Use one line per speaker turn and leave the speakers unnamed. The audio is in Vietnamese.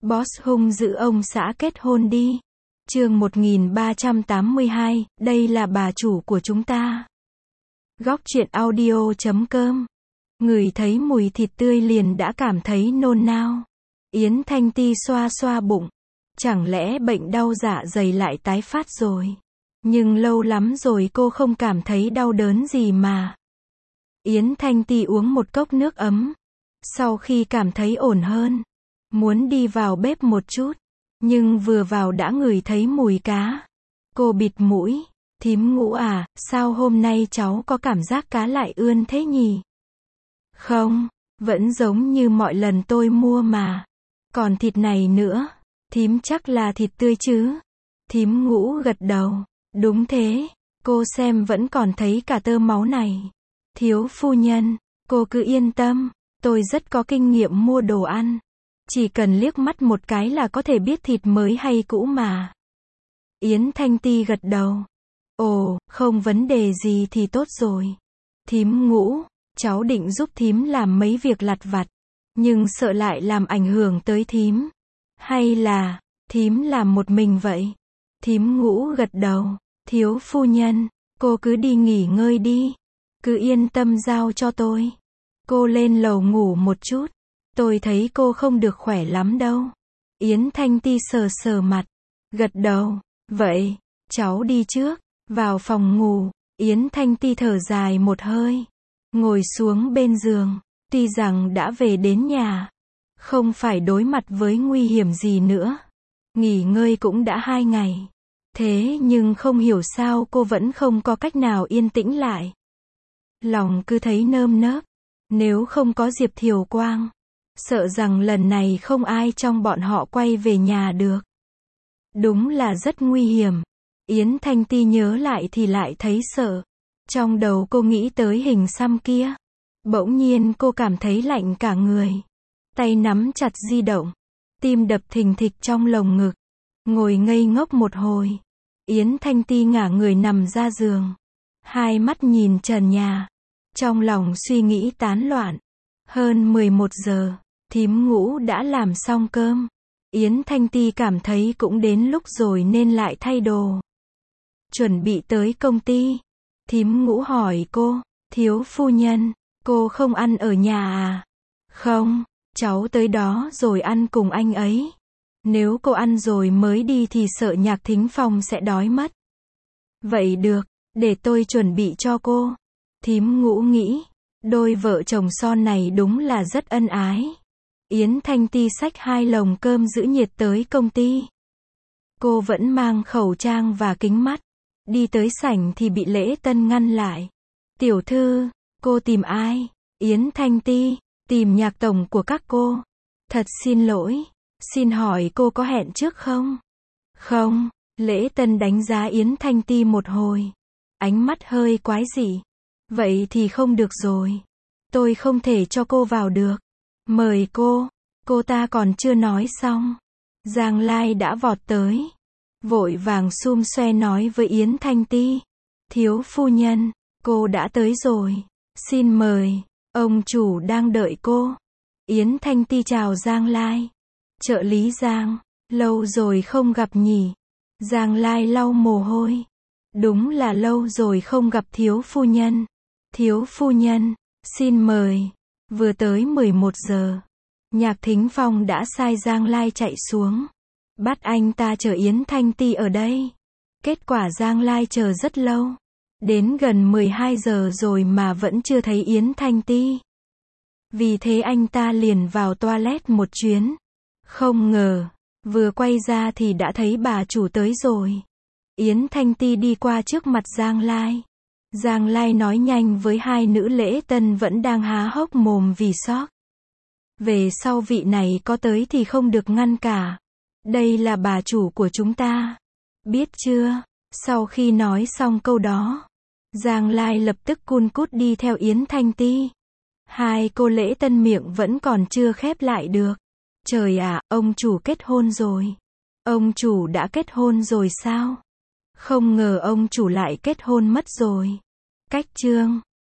Boss hung dữ ông xã kết hôn đi. Chương 1382, đây là bà chủ của chúng ta. Góc truyện audio.com. Ngửi thấy mùi thịt tươi liền đã cảm thấy nôn nao. Yến Thanh Ti xoa xoa bụng. Chẳng lẽ bệnh đau dạ dày lại tái phát rồi? Nhưng lâu lắm rồi cô không cảm thấy đau đớn gì mà. Yến Thanh Ti uống một cốc nước ấm. Sau khi cảm thấy ổn hơn, muốn đi vào bếp một chút, nhưng vừa vào đã ngửi thấy mùi cá. Cô bịt mũi, thím Ngũ à, sao hôm nay cháu có cảm giác cá lại ươn thế nhỉ? Không, vẫn giống như mọi lần tôi mua mà. Còn thịt này nữa, thím chắc là thịt tươi chứ? Thím Ngũ gật đầu, đúng thế, cô xem vẫn còn thấy cả tơ máu này. Thiếu phu nhân, cô cứ yên tâm, tôi rất có kinh nghiệm mua đồ ăn. Chỉ cần liếc mắt một cái là có thể biết thịt mới hay cũ mà. Yến Thanh Ti gật đầu. Ồ, không vấn đề gì thì tốt rồi. Thím Ngũ, cháu định giúp thím làm mấy việc lặt vặt, nhưng sợ lại làm ảnh hưởng tới thím. Hay là, thím làm một mình vậy? Thím Ngũ gật đầu. Thiếu phu nhân, cô cứ đi nghỉ ngơi đi. Cứ yên tâm giao cho tôi. Cô lên lầu ngủ một chút. Tôi thấy cô không được khỏe lắm đâu. Yến Thanh Ti sờ sờ mặt. Gật đầu. Vậy, cháu đi trước. Vào phòng ngủ, Yến Thanh Ti thở dài một hơi. Ngồi xuống bên giường. Tuy rằng đã về đến nhà, không phải đối mặt với nguy hiểm gì nữa. Nghỉ ngơi cũng đã 2 ngày. Thế nhưng không hiểu sao cô vẫn không có cách nào yên tĩnh lại. Lòng cứ thấy nơm nớp. Nếu không có Diệp Thiều Quang, sợ rằng lần này không ai trong bọn họ quay về nhà được. Đúng là rất nguy hiểm. Yến Thanh Ti nhớ lại thì lại thấy sợ. Trong đầu cô nghĩ tới hình xăm kia. Bỗng nhiên cô cảm thấy lạnh cả người. Tay nắm chặt di động. Tim đập thình thịch trong lồng ngực. Ngồi ngây ngốc một hồi. Yến Thanh Ti ngả người nằm ra giường. Hai mắt nhìn trần nhà. Trong lòng suy nghĩ tán loạn. Hơn 11 giờ, thím Ngũ đã làm xong cơm. Yến Thanh Ti cảm thấy cũng đến lúc rồi nên lại thay đồ. Chuẩn bị tới công ty. Thím Ngũ hỏi cô, thiếu phu nhân, cô không ăn ở nhà à? Không, cháu tới đó rồi ăn cùng anh ấy. Nếu cô ăn rồi mới đi thì sợ Nhạc Thính Phong sẽ đói mất. Vậy được, để tôi chuẩn bị cho cô. Thím Ngũ nghĩ, đôi vợ chồng son này đúng là rất ân ái. Yến Thanh Ti xách 2 lồng cơm giữ nhiệt tới công ty. Cô vẫn mang khẩu trang và kính mắt. Đi tới sảnh thì bị Lễ Tân ngăn lại. Tiểu thư, cô tìm ai? Yến Thanh Ti, tìm Nhạc tổng của các cô. Thật xin lỗi, xin hỏi cô có hẹn trước không? Không, Lễ Tân đánh giá Yến Thanh Ti một hồi. Ánh mắt hơi quái dị. Vậy thì không được rồi. Tôi không thể cho cô vào được. Mời cô ta còn chưa nói xong. Giang Lai đã vọt tới. Vội vàng xum xoe nói với Yến Thanh Ti. Thiếu phu nhân, cô đã tới rồi. Xin mời, ông chủ đang đợi cô. Yến Thanh Ti chào Giang Lai. Trợ lý Giang, lâu rồi không gặp nhỉ? Giang Lai lau mồ hôi. Đúng là lâu rồi không gặp thiếu phu nhân. Thiếu phu nhân, xin mời. Vừa tới 11 giờ. Nhạc Thính Phong đã sai Giang Lai chạy xuống. Bắt anh ta chờ Yến Thanh Ti ở đây. Kết quả Giang Lai chờ rất lâu. Đến gần 12 giờ rồi mà vẫn chưa thấy Yến Thanh Ti. Vì thế anh ta liền vào toilet một chuyến. Không ngờ, vừa quay ra thì đã thấy bà chủ tới rồi. Yến Thanh Ti đi qua trước mặt Giang Lai. Giang Lai nói nhanh với 2 nữ Lễ Tân vẫn đang há hốc mồm vì sốc. Về sau vị này có tới thì không được ngăn cả. Đây là bà chủ của chúng ta. Biết chưa? Sau khi nói xong câu đó, Giang Lai lập tức cun cút đi theo Yến Thanh Ti. 2 cô Lễ Tân miệng vẫn còn chưa khép lại được. Trời ạ, ông chủ kết hôn rồi. Ông chủ đã kết hôn rồi sao? Không ngờ ông chủ lại kết hôn mất rồi. Cách chương